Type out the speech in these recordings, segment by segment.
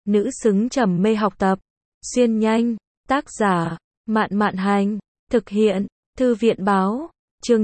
nữ xứng trầm mê học tập. Xuyên nhanh, tác giả, Mạn Mạn Hành, thực hiện, Thư viện Báo, chương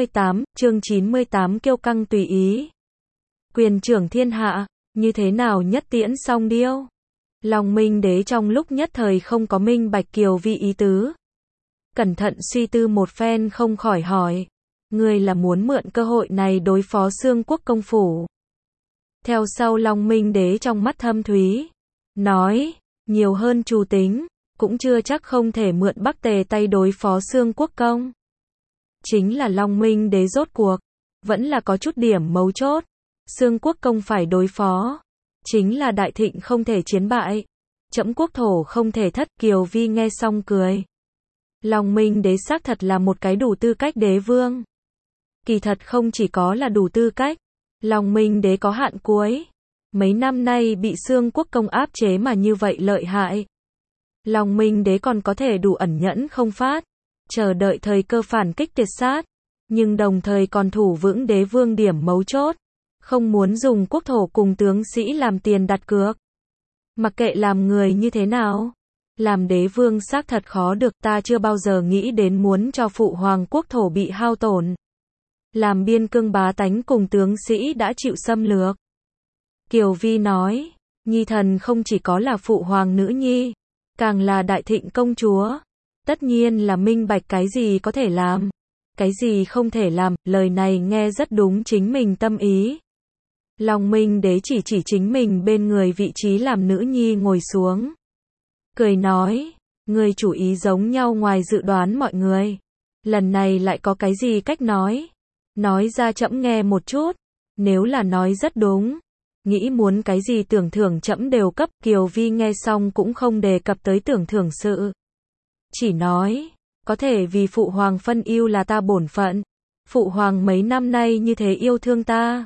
98 kiêu căng tùy ý. Quyền trưởng thiên hạ, như thế nào nhất tiễn song điêu. Long Minh Đế trong lúc nhất thời không có minh bạch Kiều Vi ý tứ. Cẩn thận suy tư một phen không khỏi hỏi, ngươi là muốn mượn cơ hội này đối phó Xương Quốc công phủ. Theo sau Long Minh Đế trong mắt thâm thúy, nói, nhiều hơn chủ tính, cũng chưa chắc không thể mượn Bắc Tề tay đối phó Xương Quốc công. Chính là Long Minh Đế rốt cuộc, vẫn là có chút điểm mấu chốt. Xương Quốc công phải đối phó, chính là Đại Thịnh không thể chiến bại, trẫm quốc thổ không thể thất. Kiều Vi nghe xong cười. Long Minh Đế xác thật là một cái đủ tư cách đế vương. Kỳ thật không chỉ có là đủ tư cách, Long Minh Đế có hạn cuối. Mấy năm nay bị Xương Quốc công áp chế mà như vậy lợi hại. Long Minh Đế còn có thể đủ ẩn nhẫn không phát, chờ đợi thời cơ phản kích tuyệt sát, nhưng đồng thời còn thủ vững đế vương điểm mấu chốt, không muốn dùng quốc thổ cùng tướng sĩ làm tiền đặt cược. Mặc kệ làm người như thế nào, làm đế vương xác thật khó được. Ta chưa bao giờ nghĩ đến muốn cho phụ hoàng quốc thổ bị hao tổn, làm biên cương bá tánh cùng tướng sĩ đã chịu xâm lược. Kiều Vi nói, nhi thần không chỉ có là phụ hoàng nữ nhi, càng là Đại Thịnh công chúa, tất nhiên là minh bạch cái gì có thể làm, cái gì không thể làm. Lời này nghe rất đúng chính mình tâm ý. Long Minh Đế chỉ chính mình bên người vị trí làm nữ nhi ngồi xuống, cười nói, ngươi chủ ý giống nhau ngoài dự đoán mọi người. Lần này lại có cái gì cách nói ra trẫm nghe một chút. Nếu là nói rất đúng, nghĩ muốn cái gì tưởng thưởng trẫm đều cấp. Kiều Vi nghe xong cũng không đề cập tới tưởng thưởng sự, chỉ nói, có thể vì phụ hoàng phân ưu là ta bổn phận. Phụ hoàng mấy năm nay như thế yêu thương ta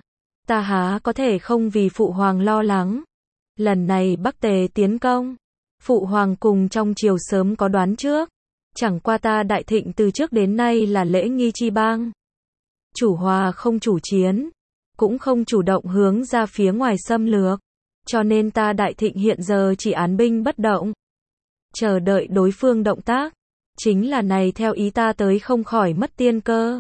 há có thể không vì phụ hoàng lo lắng. Lần này Bắc Tề tiến công, phụ hoàng cùng trong triều sớm có đoán trước, chẳng qua ta Đại Thịnh từ trước đến nay là lễ nghi chi bang, chủ hòa không chủ chiến, cũng không chủ động hướng ra phía ngoài xâm lược, cho nên ta Đại Thịnh hiện giờ chỉ án binh bất động, chờ đợi đối phương động tác. Chính là này theo ý ta tới không khỏi mất tiên cơ.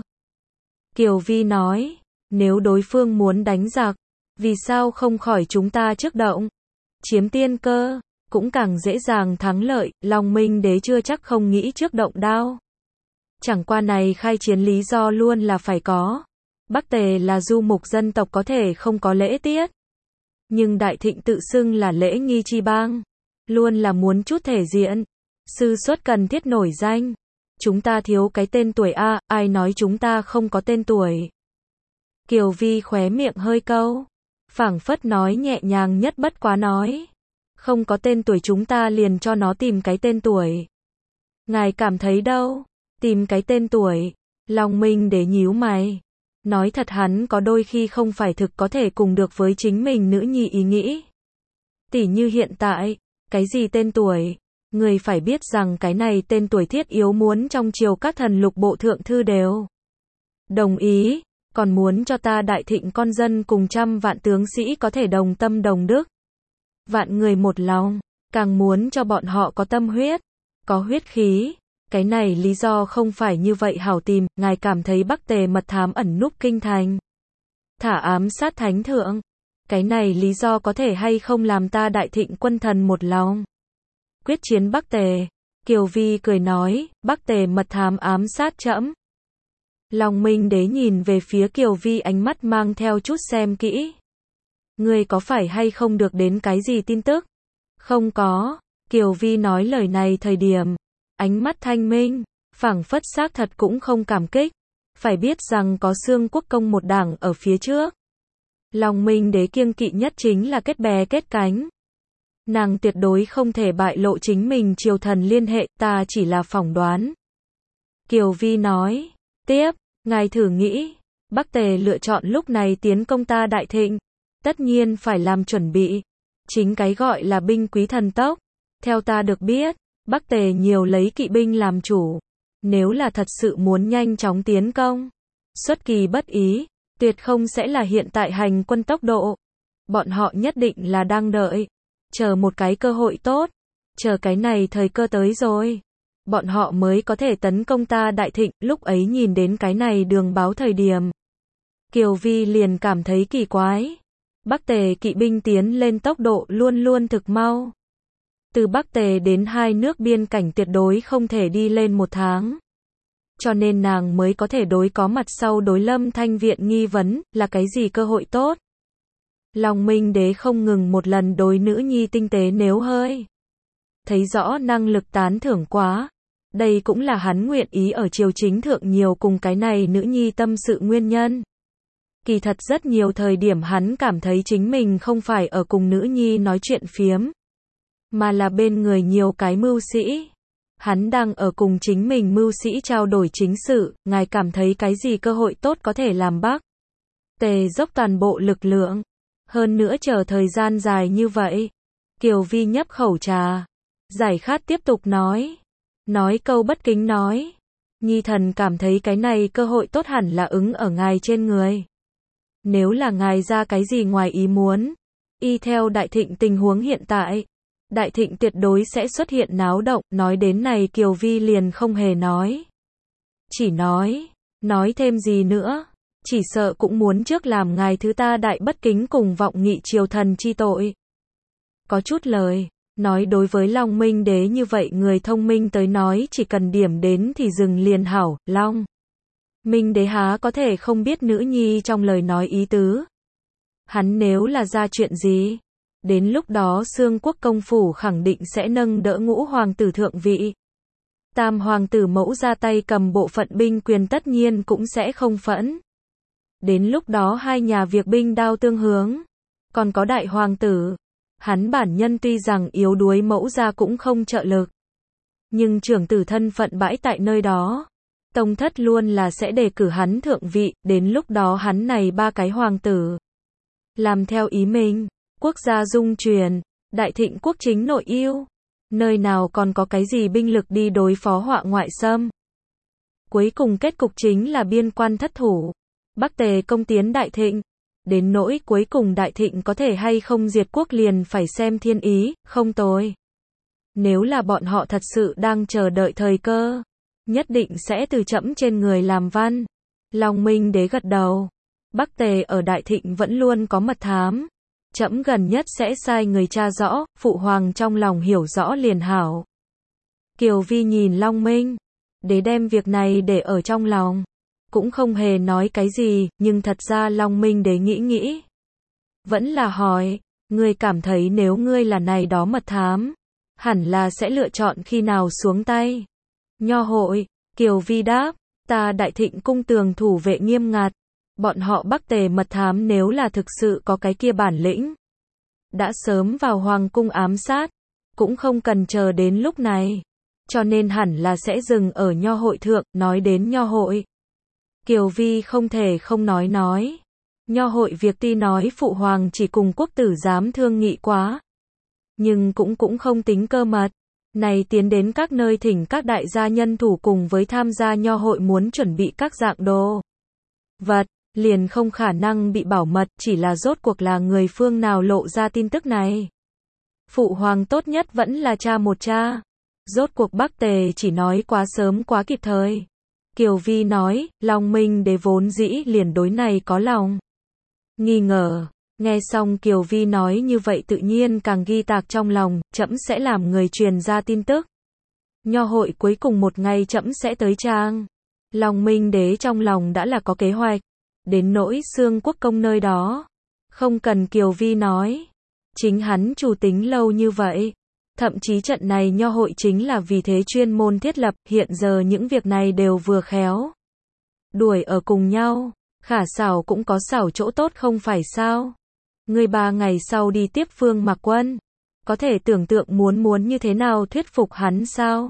Kiều Vi nói, nếu đối phương muốn đánh giặc, vì sao không khỏi chúng ta trước động, chiếm tiên cơ, cũng càng dễ dàng thắng lợi. Long Minh Đế chưa chắc không nghĩ trước động đao, chẳng qua này khai chiến lý do luôn là phải có. Bắc Tề là du mục dân tộc có thể không có lễ tiết, nhưng Đại Thịnh tự xưng là lễ nghi chi bang, luôn là muốn chút thể diện, sư xuất cần thiết nổi danh. Chúng ta thiếu cái tên tuổi a, ai nói chúng ta không có tên tuổi. Kiều Vi khóe miệng hơi câu, phảng phất nói nhẹ nhàng nhất bất quá nói, không có tên tuổi chúng ta liền cho nó tìm cái tên tuổi. Ngài cảm thấy đâu? Tìm cái tên tuổi. Long Minh Đế nhíu mày, nói thật hắn có đôi khi không phải thực có thể cùng được với chính mình nữ nhi ý nghĩ. Tỉ như hiện tại, cái gì tên tuổi? Người phải biết rằng cái này tên tuổi thiết yếu muốn trong triều các thần lục bộ thượng thư đều đồng ý, còn muốn cho ta Đại Thịnh con dân cùng trăm vạn tướng sĩ có thể đồng tâm đồng đức, vạn người một lòng, càng muốn cho bọn họ có tâm huyết, có huyết khí. Cái này lý do không phải như vậy hảo tìm. Ngài cảm thấy Bắc Tề mật thám ẩn núp kinh thành, thả ám sát thánh thượng, cái này lý do có thể hay không làm ta Đại Thịnh quân thần một lòng quyết chiến Bắc Tề? Kiều Vi cười nói, Bắc Tề mật thám ám sát trẫm. Long Minh Đế nhìn về phía Kiều Vi ánh mắt mang theo chút xem kỹ. Ngươi có phải hay không được đến cái gì tin tức? Không có. Kiều Vi nói lời này thời điểm, ánh mắt thanh minh, phảng phất xác thật cũng không cảm kích. Phải biết rằng có Xương Quốc công một đảng ở phía trước. Long Minh Đế kiêng kỵ nhất chính là kết bè kết cánh. Nàng tuyệt đối không thể bại lộ chính mình triều thần liên hệ, ta chỉ là phỏng đoán. Kiều Vi nói, tiếp, ngài thử nghĩ, Bắc Tề lựa chọn lúc này tiến công ta Đại Thịnh, tất nhiên phải làm chuẩn bị. Chính cái gọi là binh quý thần tốc. Theo ta được biết, Bắc Tề nhiều lấy kỵ binh làm chủ. Nếu là thật sự muốn nhanh chóng tiến công, xuất kỳ bất ý, tuyệt không sẽ là hiện tại hành quân tốc độ. Bọn họ nhất định là đang đợi chờ một cái cơ hội tốt, chờ cái này thời cơ tới rồi, bọn họ mới có thể tấn công ta Đại Thịnh. Lúc ấy nhìn đến cái này đường báo thời điểm, Kiều Vi liền cảm thấy kỳ quái. Bắc Tề kỵ binh tiến lên tốc độ luôn luôn thực mau. Từ Bắc Tề đến hai nước biên cảnh tuyệt đối không thể đi lên 1 tháng. Cho nên nàng mới có thể đối có mặt sau đối Lâm Thanh Viện nghi vấn, là cái gì cơ hội tốt. Long Minh Đế không ngừng một lần đối nữ nhi tinh tế nếu hơi thấy rõ năng lực tán thưởng quá. Đây cũng là hắn nguyện ý ở triều chính thượng nhiều cùng cái này nữ nhi tâm sự nguyên nhân. Kỳ thật rất nhiều thời điểm hắn cảm thấy chính mình không phải ở cùng nữ nhi nói chuyện phiếm, mà là bên người nhiều cái mưu sĩ. Hắn đang ở cùng chính mình mưu sĩ trao đổi chính sự, ngài cảm thấy cái gì cơ hội tốt có thể làm Bắc Tề dốc toàn bộ lực lượng. Hơn nữa chờ thời gian dài như vậy. Kiều Vi nhấp khẩu trà, giải khát tiếp tục nói câu bất kính nói. Nhi thần cảm thấy cái này cơ hội tốt hẳn là ứng ở ngài trên người. Nếu là ngài ra cái gì ngoài ý muốn, y theo Đại Thịnh tình huống hiện tại, Đại Thịnh tuyệt đối sẽ xuất hiện náo động. Nói đến này Kiều Vi liền không hề nói. Chỉ nói thêm gì nữa, chỉ sợ cũng muốn trước làm ngài thứ ta đại bất kính cùng vọng nghị triều thần chi tội. Có chút lời nói đối với Long Minh Đế như vậy người thông minh tới nói chỉ cần điểm đến thì dừng liền hảo. Long Minh Đế há có thể không biết nữ nhi trong lời nói ý tứ. Hắn nếu là ra chuyện gì, đến lúc đó Xương Quốc công phủ khẳng định sẽ nâng đỡ Ngũ hoàng tử thượng vị. Tam hoàng tử mẫu ra tay cầm bộ phận binh quyền tất nhiên cũng sẽ không phẫn. Đến lúc đó hai nhà việc binh đao tương hướng. Còn có đại hoàng tử, hắn bản nhân tuy rằng yếu đuối mẫu ra cũng không trợ lực, nhưng trưởng tử thân phận bãi tại nơi đó, tông thất luôn là sẽ đề cử hắn thượng vị. Đến lúc đó hắn này ba cái hoàng tử làm theo ý mình, quốc gia dung truyền, Đại Thịnh quốc chính nội ưu, nơi nào còn có cái gì binh lực đi đối phó họa ngoại xâm. Cuối cùng kết cục chính là biên quan thất thủ, Bắc Tề công tiến Đại Thịnh. Đến nỗi cuối cùng Đại Thịnh có thể hay không diệt quốc liền phải xem thiên ý. Không tồi, nếu là bọn họ thật sự đang chờ đợi thời cơ, nhất định sẽ từ trẫm trên người làm văn. Long Minh Đế gật đầu. Bắc Tề ở Đại Thịnh vẫn luôn có mật thám, trẫm gần nhất sẽ sai người tra rõ. Phụ hoàng trong lòng hiểu rõ liền hảo. Kiều Vi nhìn Long Minh Đế đem việc này để ở trong lòng, cũng không hề nói cái gì. Nhưng thật ra Long Minh Đế nghĩ, vẫn là hỏi, ngươi cảm thấy nếu ngươi là này đó mật thám, hẳn là sẽ lựa chọn khi nào xuống tay. Nho hội, Kiều Vi đáp, ta Đại Thịnh cung tường thủ vệ nghiêm ngặt, bọn họ Bắc Tề mật thám nếu là thực sự có cái kia bản lĩnh, đã sớm vào hoàng cung ám sát, cũng không cần chờ đến lúc này, cho nên hẳn là sẽ dừng ở nho hội thượng. Nói đến nho hội, Kiều Vi không thể không nói. Nho hội việc tuy nói phụ hoàng chỉ cùng quốc tử giám thương nghị quá, nhưng cũng không tính cơ mật. Này tiến đến các nơi thỉnh các đại gia nhân thủ cùng với tham gia nho hội muốn chuẩn bị các dạng đồ vật, liền không khả năng bị bảo mật. Chỉ là rốt cuộc là người phương nào lộ ra tin tức này. Phụ hoàng tốt nhất vẫn là tra một tra. Rốt cuộc Bắc Tề chỉ nói quá sớm quá kịp thời. Kiều Vi nói, Long Minh Đế vốn dĩ liền đối này có lòng nghi ngờ. Nghe xong Kiều Vi nói như vậy tự nhiên càng ghi tạc trong lòng. Trẫm sẽ làm người truyền ra tin tức. Nho hội cuối cùng một ngày trẫm sẽ tới trang. Long Minh Đế trong lòng đã là có kế hoạch. Đến nỗi Xương Quốc công nơi đó, không cần Kiều Vi nói, chính hắn chủ tính lâu như vậy. Thậm chí trận này nho hội chính là vì thế chuyên môn thiết lập. Hiện giờ những việc này đều vừa khéo đuổi ở cùng nhau. Khả xảo cũng có xảo chỗ tốt không phải sao. Ngươi 3 ngày sau đi tiếp Phương Mạc Quân, có thể tưởng tượng muốn như thế nào thuyết phục hắn sao.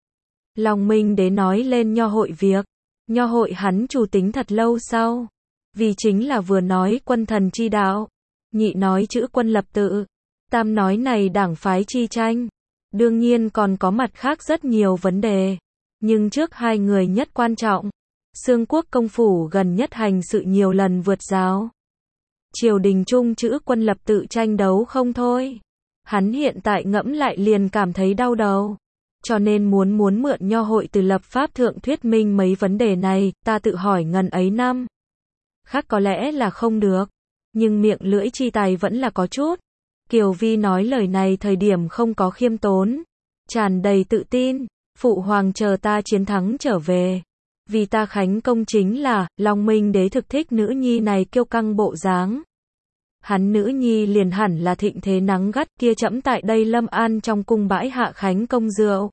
Long Minh Đế nói lên nho hội việc. Nho hội hắn chủ tính thật lâu sau, vì chính là vừa nói quân thần chi đạo, nhị nói chữ quân lập tự, tam nói này đảng phái chi tranh. Đương nhiên còn có mặt khác rất nhiều vấn đề, nhưng trước hai người nhất quan trọng, Xương Quốc công phủ gần nhất hành sự nhiều lần vượt giáo. Triều đình chung chữ quân lập tự tranh đấu không thôi. Hắn hiện tại ngẫm lại liền cảm thấy đau đầu. Cho nên muốn mượn nho hội từ lập pháp thượng thuyết minh mấy vấn đề này, ta tự hỏi ngần ấy năm. Khác có lẽ là không được. Nhưng miệng lưỡi chi tài vẫn là có chút. Kiều Vi nói lời này thời điểm không có khiêm tốn. Tràn đầy tự tin. Phụ hoàng chờ ta chiến thắng trở về. Vì ta khánh công chính là, Long Minh đế thực thích nữ nhi này kiêu căng bộ dáng. Hắn nữ nhi liền hẳn là thịnh thế nắng gắt kia trẫm tại đây Lâm An trong cung bãi hạ khánh công rượu.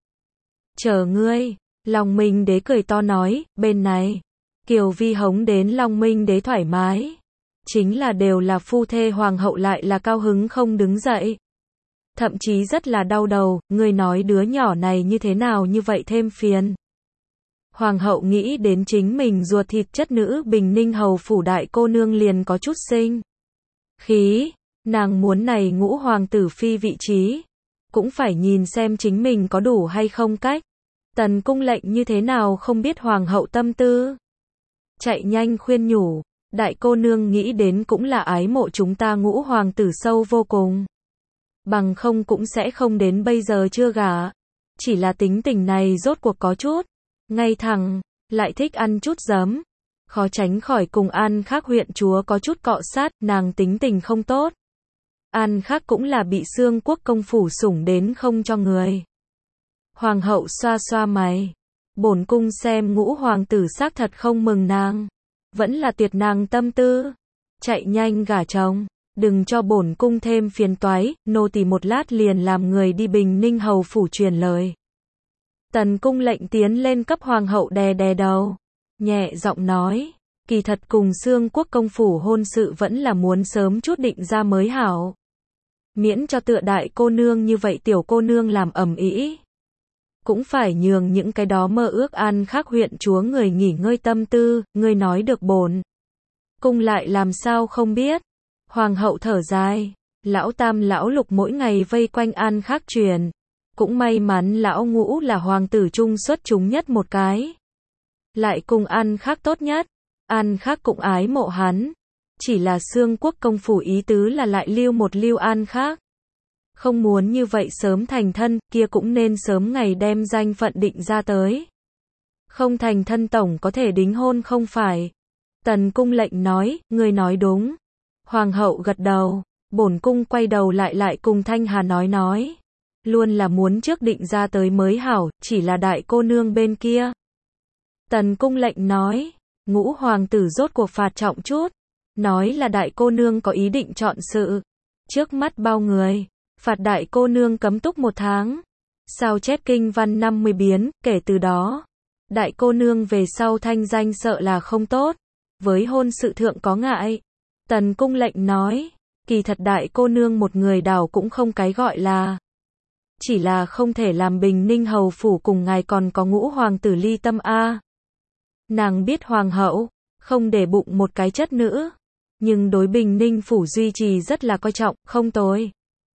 Chờ ngươi, Long Minh đế cười to nói, bên này. Kiều Vi hống đến Long Minh đế thoải mái. Chính là đều là phu thê hoàng hậu lại là cao hứng không đứng dậy. Thậm chí rất là đau đầu, ngươi nói đứa nhỏ này như thế nào như vậy thêm phiền. Hoàng hậu nghĩ đến chính mình ruột thịt chất nữ Bình Ninh hầu phủ đại cô nương liền có chút sinh khí, nàng muốn này ngũ hoàng tử phi vị trí, cũng phải nhìn xem chính mình có đủ hay không cách. Tần cung lệnh như thế nào không biết hoàng hậu tâm tư. Chạy nhanh khuyên nhủ, đại cô nương nghĩ đến cũng là ái mộ chúng ta ngũ hoàng tử sâu vô cùng. Bằng không cũng sẽ không đến bây giờ chưa gả. Chỉ là tính tình này rốt cuộc có chút ngay thẳng, lại thích ăn chút giấm. Khó tránh khỏi cùng An Khắc huyện chúa có chút cọ sát, nàng tính tình không tốt. An Khắc cũng là bị Xương Quốc công phủ sủng đến không cho người. Hoàng hậu xoa xoa mày. Bổn cung xem ngũ hoàng tử xác thật không mừng nàng. Vẫn là tiệt nàng tâm tư. Chạy nhanh gả chồng. Đừng cho bổn cung thêm phiền toái, nô tỳ một lát liền làm người đi Bình Ninh hầu phủ truyền lời. Tần cung lệnh tiến lên cấp hoàng hậu đè đè đầu. Nhẹ giọng nói, kỳ thật cùng Xương Quốc công phủ hôn sự vẫn là muốn sớm chút định ra mới hảo. Miễn cho tựa đại cô nương như vậy tiểu cô nương làm ầm ĩ. Cũng phải nhường những cái đó mơ ước An Khắc huyện chúa người nghỉ ngơi tâm tư, ngươi nói được bổn cung lại làm sao không biết. Hoàng hậu thở dài, lão tam lão lục mỗi ngày vây quanh An Khắc truyền. Cũng may mắn lão ngũ là hoàng tử trung xuất chúng nhất một cái. Lại cùng An Khắc tốt nhất. An Khắc cũng ái mộ hắn. Chỉ là Xương Quốc công phủ ý tứ là lại lưu một lưu An Khắc. Không muốn như vậy sớm thành thân, kia cũng nên sớm ngày đem danh phận định ra tới. Không thành thân tổng có thể đính hôn không phải. Tần cung lệnh nói, ngươi nói đúng. Hoàng hậu gật đầu, bổn cung quay đầu lại cùng Thanh Hà nói. Luôn là muốn trước định ra tới mới hảo, chỉ là đại cô nương bên kia. Tần cung lệnh nói, ngũ hoàng tử rốt cuộc phạt trọng chút. Nói là đại cô nương có ý định chọn sự. Trước mắt bao người, phạt đại cô nương cấm túc 1 tháng. Sao chép kinh văn 50 biến, kể từ đó. Đại cô nương về sau thanh danh sợ là không tốt. Với hôn sự thượng có ngại. Tần cung lệnh nói, kỳ thật đại cô nương một người đảo cũng không cái gọi là. Chỉ là không thể làm Bình Ninh hầu phủ cùng ngài còn có ngũ hoàng tử ly tâm a. Nàng biết hoàng hậu không để bụng một cái chất nữ, nhưng đối Bình Ninh phủ duy trì rất là coi trọng, không tồi.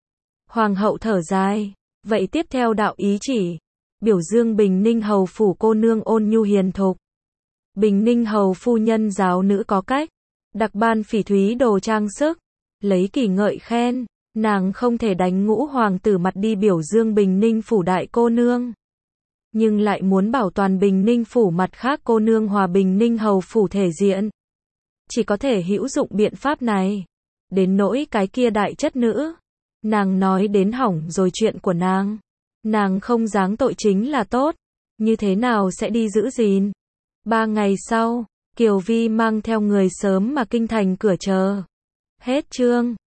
Hoàng hậu thở dài, vậy tiếp theo đạo ý chỉ, biểu dương Bình Ninh hầu phủ cô nương ôn nhu hiền thục. Bình Ninh hầu phu nhân giáo nữ có cách, đặc ban phỉ thúy đồ trang sức, lấy kỷ ngợi khen. Nàng không thể đánh ngũ hoàng tử mặt đi biểu dương Bình Ninh phủ đại cô nương. Nhưng lại muốn bảo toàn Bình Ninh phủ mặt khác cô nương hòa Bình Ninh hầu phủ thể diện. Chỉ có thể hữu dụng biện pháp này. Đến nỗi cái kia đại chất nữ. Nàng nói đến hỏng rồi chuyện của nàng. Nàng không giáng tội chính là tốt. Như thế nào sẽ đi giữ gìn. 3 ngày sau, Kiều Vi mang theo người sớm mà kinh thành cửa chờ. Hết chương.